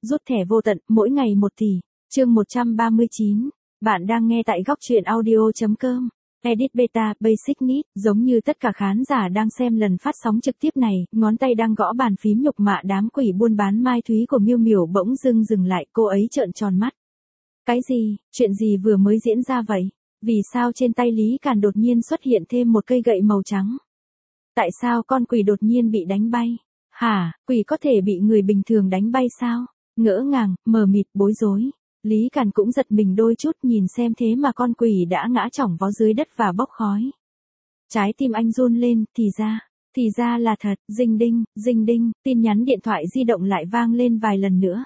rút thẻ vô tận, mỗi ngày 1 tỷ. Chương 139. Bạn đang nghe tại góc truyện audio.com. Edit Beta Basic Need, giống như tất cả khán giả đang xem lần phát sóng trực tiếp này, ngón tay đang gõ bàn phím nhục mạ đám quỷ buôn bán mai thúy của Miêu Miểu bỗng dưng dừng lại, cô ấy trợn tròn mắt. Cái gì, chuyện gì vừa mới diễn ra vậy? Vì sao trên tay Lý Càn đột nhiên xuất hiện thêm một cây gậy màu trắng? Tại sao con quỷ đột nhiên bị đánh bay? Hả, quỷ có thể bị người bình thường đánh bay sao? Ngỡ ngàng, mờ mịt, bối rối. Lý Càn cũng giật mình đôi chút, nhìn xem thế mà con quỷ đã ngã chỏng vó dưới đất và bốc khói. Trái tim anh run lên, thì ra là thật, ding đinh, tin nhắn điện thoại di động lại vang lên vài lần nữa.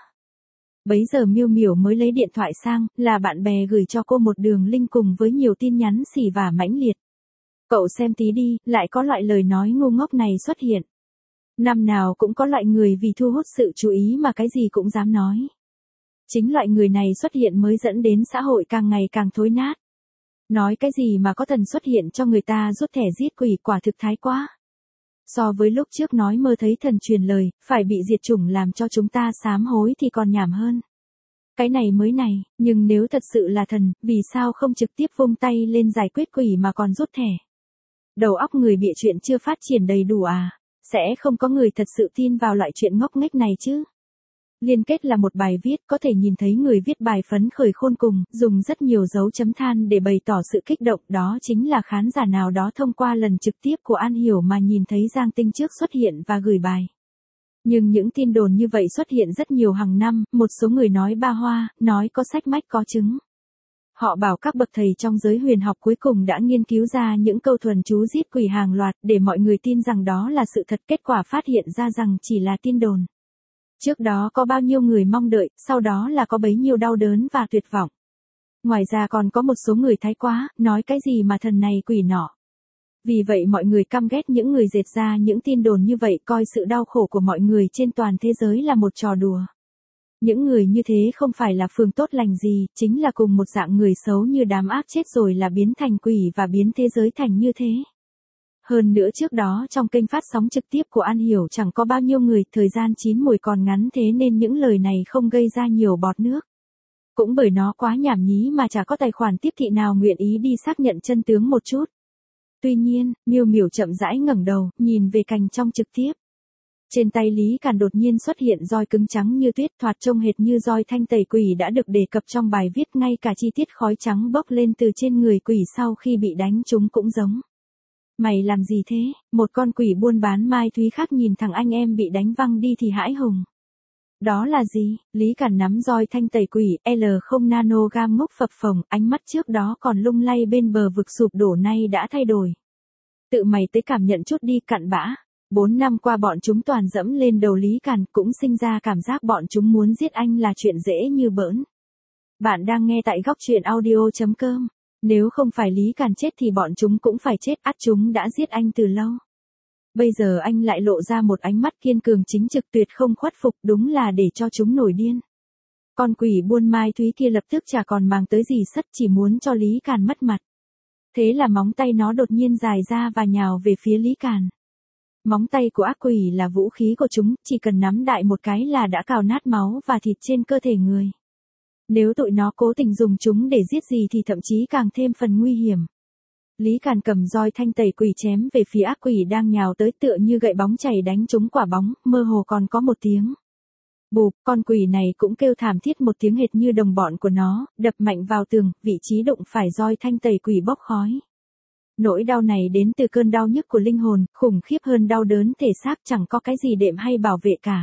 Bấy giờ Miêu Miểu mới lấy điện thoại sang, là bạn bè gửi cho cô một đường link cùng với nhiều tin nhắn xỉ vả mãnh liệt. Cậu xem tí đi, lại có loại lời nói ngu ngốc này xuất hiện. Năm nào cũng có loại người vì thu hút sự chú ý mà cái gì cũng dám nói. Chính loại người này xuất hiện mới dẫn đến xã hội càng ngày càng thối nát. Nói cái gì mà có thần xuất hiện cho người ta rút thẻ giết quỷ, quả thực thái quá. So với lúc trước nói mơ thấy thần truyền lời, phải bị diệt chủng làm cho chúng ta sám hối thì còn nhảm hơn. Cái này mới này, nhưng nếu thật sự là thần, vì sao không trực tiếp vung tay lên giải quyết quỷ mà còn rút thẻ? Đầu óc người bịa chuyện chưa phát triển đầy đủ à? Sẽ không có người thật sự tin vào loại chuyện ngốc nghếch này chứ? Liên kết là một bài viết, có thể nhìn thấy người viết bài phấn khởi khôn cùng, dùng rất nhiều dấu chấm than để bày tỏ sự kích động, đó chính là khán giả nào đó thông qua lần trực tiếp của An Hiểu mà nhìn thấy Giang Tinh trước xuất hiện và gửi bài. Nhưng những tin đồn như vậy xuất hiện rất nhiều hàng năm, một số người nói ba hoa, nói có sách mách có chứng. Họ bảo các bậc thầy trong giới huyền học cuối cùng đã nghiên cứu ra những câu thuần chú giết quỷ hàng loạt để mọi người tin rằng đó là sự thật, kết quả phát hiện ra rằng chỉ là tin đồn. Trước đó có bao nhiêu người mong đợi, sau đó là có bấy nhiêu đau đớn và tuyệt vọng. Ngoài ra còn có một số người thái quá, nói cái gì mà thần này quỷ nọ. Vì vậy mọi người căm ghét những người dệt ra những tin đồn như vậy, coi sự đau khổ của mọi người trên toàn thế giới là một trò đùa. Những người như thế không phải là phường tốt lành gì, chính là cùng một dạng người xấu như đám ác chết rồi là biến thành quỷ và biến thế giới thành như thế. Hơn nữa trước đó trong kênh phát sóng trực tiếp của An Hiểu chẳng có bao nhiêu người, thời gian chín mùi còn ngắn thế nên những lời này không gây ra nhiều bọt nước. Cũng bởi nó quá nhảm nhí mà chả có tài khoản tiếp thị nào nguyện ý đi xác nhận chân tướng một chút. Tuy nhiên, Miêu Miểu chậm rãi ngẩng đầu, nhìn về cành trong trực tiếp. Trên tay Lý Càn đột nhiên xuất hiện roi cứng trắng như tuyết, thoạt trông hệt như roi thanh tẩy quỷ đã được đề cập trong bài viết, ngay cả chi tiết khói trắng bốc lên từ trên người quỷ sau khi bị đánh trúng cũng giống. Mày làm gì thế? Một con quỷ buôn bán mai thúy khác nhìn thằng anh em bị đánh văng đi thì hãi hùng. Đó là gì? Lý Càn nắm roi thanh tẩy quỷ, L0 nanogam ngốc phập phồng, ánh mắt trước đó còn lung lay bên bờ vực sụp đổ nay đã thay đổi. Tự mày tới cảm nhận chút đi, cặn bã. 4 năm qua bọn chúng toàn dẫm lên đầu Lý Càn, cũng sinh ra cảm giác bọn chúng muốn giết anh là chuyện dễ như bỡn. Bạn đang nghe tại góc truyện audio.com. Nếu không phải Lý Càn chết thì bọn chúng cũng phải chết, ắt chúng đã giết anh từ lâu. Bây giờ anh lại lộ ra một ánh mắt kiên cường chính trực, tuyệt không khuất phục, đúng là để cho chúng nổi điên. Con quỷ buôn mai thúy kia lập tức chả còn màng tới gì sất, chỉ muốn cho Lý Càn mất mặt. Thế là móng tay nó đột nhiên dài ra và nhào về phía Lý Càn. Móng tay của ác quỷ là vũ khí của chúng, chỉ cần nắm đại một cái là đã cào nát máu và thịt trên cơ thể người. Nếu tụi nó cố tình dùng chúng để giết gì thì thậm chí càng thêm phần nguy hiểm. Lý Càn cầm roi thanh tẩy quỷ chém về phía ác quỷ đang nhào tới, tựa như gậy bóng chảy đánh trúng quả bóng, mơ hồ còn có một tiếng bụp, con quỷ này cũng kêu thảm thiết một tiếng hệt như đồng bọn của nó, đập mạnh vào tường, vị trí đụng phải roi thanh tẩy quỷ bốc khói. Nỗi đau này đến từ cơn đau nhức của linh hồn, khủng khiếp hơn đau đớn thể xác, chẳng có cái gì đệm hay bảo vệ cả.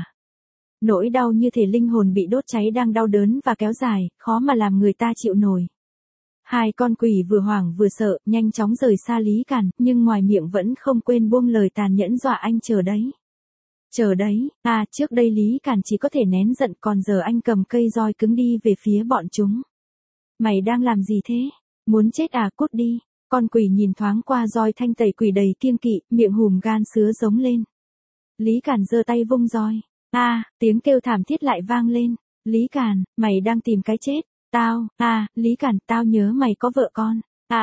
Nỗi đau như thể linh hồn bị đốt cháy đang đau đớn và kéo dài, khó mà làm người ta chịu nổi. Hai con quỷ vừa hoảng vừa sợ, nhanh chóng rời xa Lý Càn, nhưng ngoài miệng vẫn không quên buông lời tàn nhẫn dọa anh chờ đấy. Chờ đấy, trước đây Lý Càn chỉ có thể nén giận, còn giờ anh cầm cây roi cứng đi về phía bọn chúng. Mày đang làm gì thế? Muốn chết à, cút đi. Con quỷ nhìn thoáng qua roi thanh tẩy quỷ đầy kiêng kỵ, miệng hùm gan sứa giống lên. Lý Càn giơ tay vung roi. Tiếng kêu thảm thiết lại vang lên. Lý Càn, mày đang tìm cái chết. Tao, Lý Càn, tao nhớ mày có vợ con.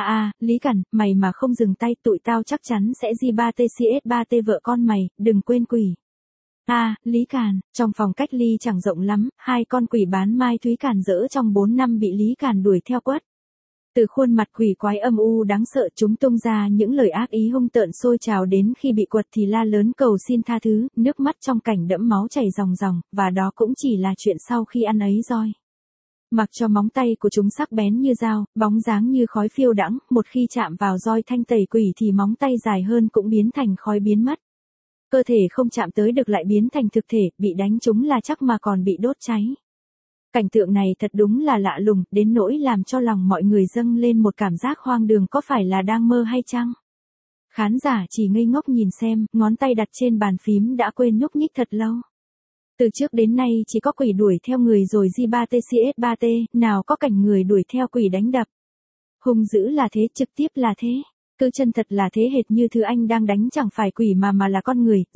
Lý Càn, mày mà không dừng tay tụi tao chắc chắn sẽ G3TCS3T vợ con mày, đừng quên quỷ. Lý Càn, trong phòng cách ly chẳng rộng lắm, hai con quỷ bán mai thúy càn rỡ trong 4 năm bị Lý Càn đuổi theo quất. Từ khuôn mặt quỷ quái âm u đáng sợ chúng tung ra những lời ác ý hung tợn sôi trào đến khi bị quật thì la lớn cầu xin tha thứ, nước mắt trong cảnh đẫm máu chảy ròng ròng, và đó cũng chỉ là chuyện sau khi ăn ấy roi. Mặc cho móng tay của chúng sắc bén như dao, bóng dáng như khói phiêu đãng, một khi chạm vào roi thanh tẩy quỷ thì móng tay dài hơn cũng biến thành khói biến mất. Cơ thể không chạm tới được lại biến thành thực thể, bị đánh trúng là chắc mà còn bị đốt cháy. Cảnh tượng này thật đúng là lạ lùng, đến nỗi làm cho lòng mọi người dâng lên một cảm giác hoang đường, có phải là đang mơ hay chăng? Khán giả chỉ ngây ngốc nhìn xem, ngón tay đặt trên bàn phím đã quên nhúc nhích thật lâu. Từ trước đến nay chỉ có quỷ đuổi theo người rồi J3TCS3T, nào có cảnh người đuổi theo quỷ đánh đập. Hung dữ là thế, trực tiếp là thế. Cứ chân thật là thế, hệt như thứ anh đang đánh chẳng phải quỷ mà là con người,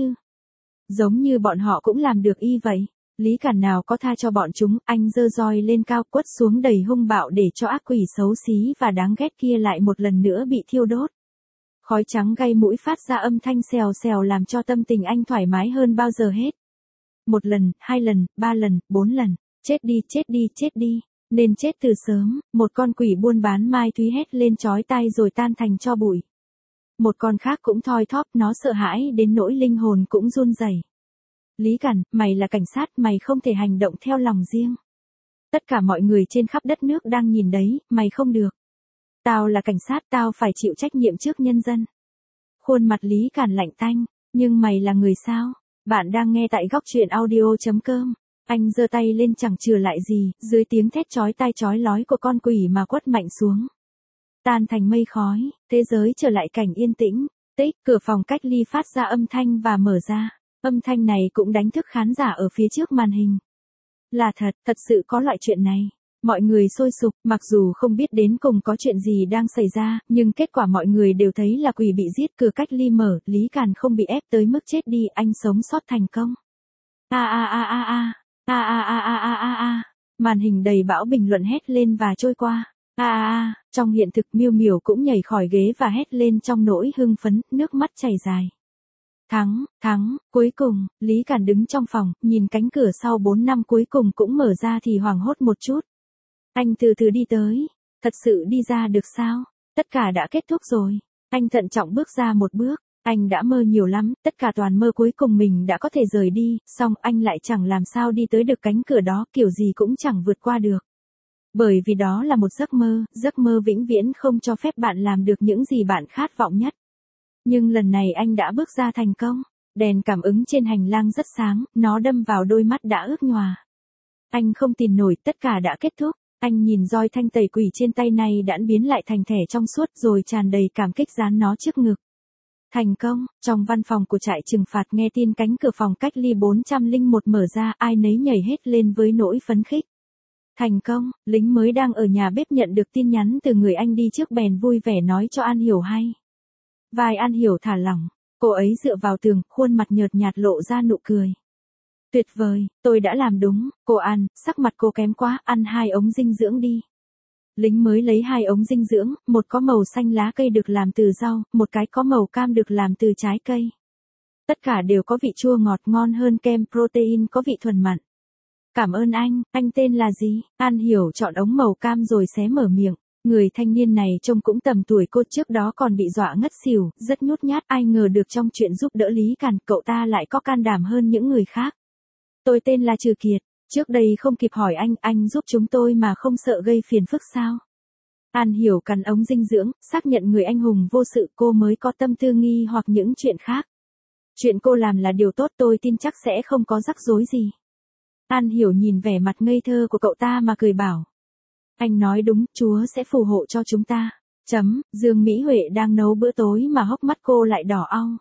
giống như bọn họ cũng làm được y vậy. Lý Càn nào có tha cho bọn chúng, anh giơ roi lên cao quất xuống đầy hung bạo để cho ác quỷ xấu xí và đáng ghét kia lại một lần nữa bị thiêu đốt. Khói trắng gây mũi phát ra âm thanh xèo xèo làm cho tâm tình anh thoải mái hơn bao giờ hết. 1 lần, 2 lần, 3 lần, 4 lần, chết đi, chết đi, chết đi, nên chết từ sớm, một con quỷ buôn bán mai thúy hét lên chói tai rồi tan thành tro bụi. Một con khác cũng thoi thóp, nó sợ hãi đến nỗi linh hồn cũng run rẩy. Lý Càn, mày là cảnh sát, mày không thể hành động theo lòng riêng. Tất cả mọi người trên khắp đất nước đang nhìn đấy, mày không được. Tao là cảnh sát, tao phải chịu trách nhiệm trước nhân dân. Khuôn mặt Lý Càn lạnh tanh, nhưng mày là người sao? Bạn đang nghe tại góc truyện audio.com. Anh giơ tay lên chẳng chừa lại gì, dưới tiếng thét chói tai chói lói của con quỷ mà quất mạnh xuống. Tan thành mây khói, thế giới trở lại cảnh yên tĩnh. Tích, cửa phòng cách ly phát ra âm thanh và mở ra. Âm thanh này cũng đánh thức khán giả ở phía trước màn hình. Là thật sự có loại chuyện này. Mọi người sôi sục, mặc dù không biết đến cùng có chuyện gì đang xảy ra, nhưng kết quả mọi người đều thấy là quỷ bị giết, cửa cách ly mở, Lý Càn không bị ép tới mức chết đi, anh sống sót thành công. Màn hình đầy bão bình luận hét lên và trôi qua. Trong hiện thực Miêu Miểu cũng nhảy khỏi ghế và hét lên trong nỗi hưng phấn, nước mắt chảy dài. Thắng, cuối cùng, Lý Càn đứng trong phòng, nhìn cánh cửa sau 4 năm cuối cùng cũng mở ra thì hoảng hốt một chút. Anh từ từ đi tới, thật sự đi ra được sao? Tất cả đã kết thúc rồi. Anh thận trọng bước ra một bước, anh đã mơ nhiều lắm, tất cả toàn mơ, cuối cùng mình đã có thể rời đi, xong anh lại chẳng làm sao đi tới được cánh cửa đó, kiểu gì cũng chẳng vượt qua được. Bởi vì đó là một giấc mơ vĩnh viễn không cho phép bạn làm được những gì bạn khát vọng nhất. Nhưng lần này anh đã bước ra thành công. Đèn cảm ứng trên hành lang rất sáng, nó đâm vào đôi mắt đã ướt nhòa. Anh không tin nổi, tất cả đã kết thúc. Anh nhìn roi thanh tẩy quỷ trên tay này đã biến lại thành thẻ trong suốt rồi tràn đầy cảm kích dán nó trước ngực. Thành công, trong văn phòng của trại trừng phạt nghe tin cánh cửa phòng cách ly 401 mở ra, ai nấy nhảy hết lên với nỗi phấn khích. Thành công, lính mới đang ở nhà bếp nhận được tin nhắn từ người anh đi trước bèn vui vẻ nói cho An Hiểu hay. Vai An Hiểu thả lỏng, cô ấy dựa vào tường, khuôn mặt nhợt nhạt lộ ra nụ cười. Tuyệt vời, tôi đã làm đúng, cô An, sắc mặt cô kém quá, ăn 2 ống dinh dưỡng đi. Lính mới lấy 2 ống dinh dưỡng, một có màu xanh lá cây được làm từ rau, một cái có màu cam được làm từ trái cây. Tất cả đều có vị chua ngọt ngon hơn kem protein có vị thuần mặn. Cảm ơn anh tên là gì? An Hiểu chọn ống màu cam rồi xé mở miệng. Người thanh niên này trông cũng tầm tuổi cô, trước đó còn bị dọa ngất xỉu, rất nhút nhát, ai ngờ được trong chuyện giúp đỡ Lý Càn, cậu ta lại có can đảm hơn những người khác. Tôi tên là Trừ Kiệt, trước đây không kịp hỏi anh giúp chúng tôi mà không sợ gây phiền phức sao? An Hiểu cắn ống dinh dưỡng, xác nhận người anh hùng vô sự, cô mới có tâm tư nghi hoặc những chuyện khác. Chuyện cô làm là điều tốt, tôi tin chắc sẽ không có rắc rối gì. An Hiểu nhìn vẻ mặt ngây thơ của cậu ta mà cười bảo. Anh nói đúng, Chúa sẽ phù hộ cho chúng ta. Dương Mỹ Huệ đang nấu bữa tối mà hốc mắt cô lại đỏ au.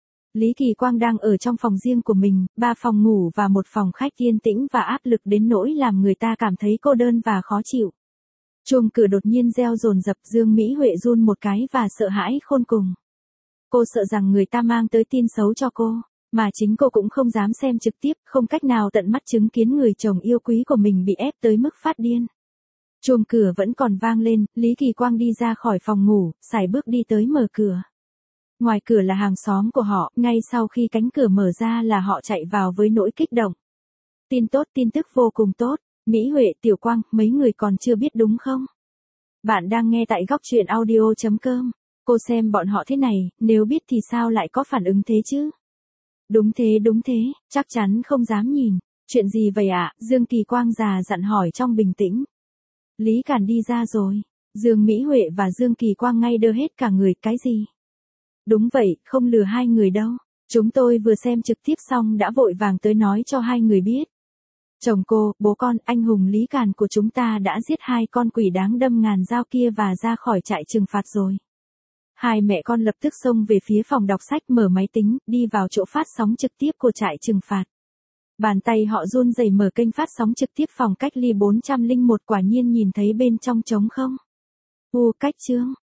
Lý Kỳ Quang đang ở trong phòng riêng của mình, 3 phòng ngủ và 1 phòng khách yên tĩnh và áp lực đến nỗi làm người ta cảm thấy cô đơn và khó chịu. Chuông cửa đột nhiên reo dồn dập, Dương Mỹ Huệ run một cái và sợ hãi khôn cùng. Cô sợ rằng người ta mang tới tin xấu cho cô, mà chính cô cũng không dám xem trực tiếp, không cách nào tận mắt chứng kiến người chồng yêu quý của mình bị ép tới mức phát điên. Chuông cửa vẫn còn vang lên, Lý Kỳ Quang đi ra khỏi phòng ngủ, sải bước đi tới mở cửa. Ngoài cửa là hàng xóm của họ, ngay sau khi cánh cửa mở ra là họ chạy vào với nỗi kích động. Tin tốt, tin tức vô cùng tốt. Mỹ Huệ, Tiểu Quang, mấy người còn chưa biết đúng không? Bạn đang nghe tại góc truyện audio.com. Cô xem bọn họ thế này, nếu biết thì sao lại có phản ứng thế chứ? Đúng thế, chắc chắn không dám nhìn. Chuyện gì vậy ạ? Dương Kỳ Quang già dặn hỏi trong bình tĩnh. Lý Càn đi ra rồi. Dương Mỹ Huệ và Dương Kỳ Quang ngay đơ hết cả người, cái gì? Đúng vậy, không lừa hai người đâu. Chúng tôi vừa xem trực tiếp xong đã vội vàng tới nói cho hai người biết. Chồng cô, bố con, anh hùng Lý Càn của chúng ta đã giết hai con quỷ đáng đâm ngàn dao kia và ra khỏi trại trừng phạt rồi. Hai mẹ con lập tức xông về phía phòng đọc sách, mở máy tính, đi vào chỗ phát sóng trực tiếp của trại trừng phạt. Bàn tay họ run rẩy mở kênh phát sóng trực tiếp phòng cách ly 401, quả nhiên nhìn thấy bên trong trống không. Cách chương.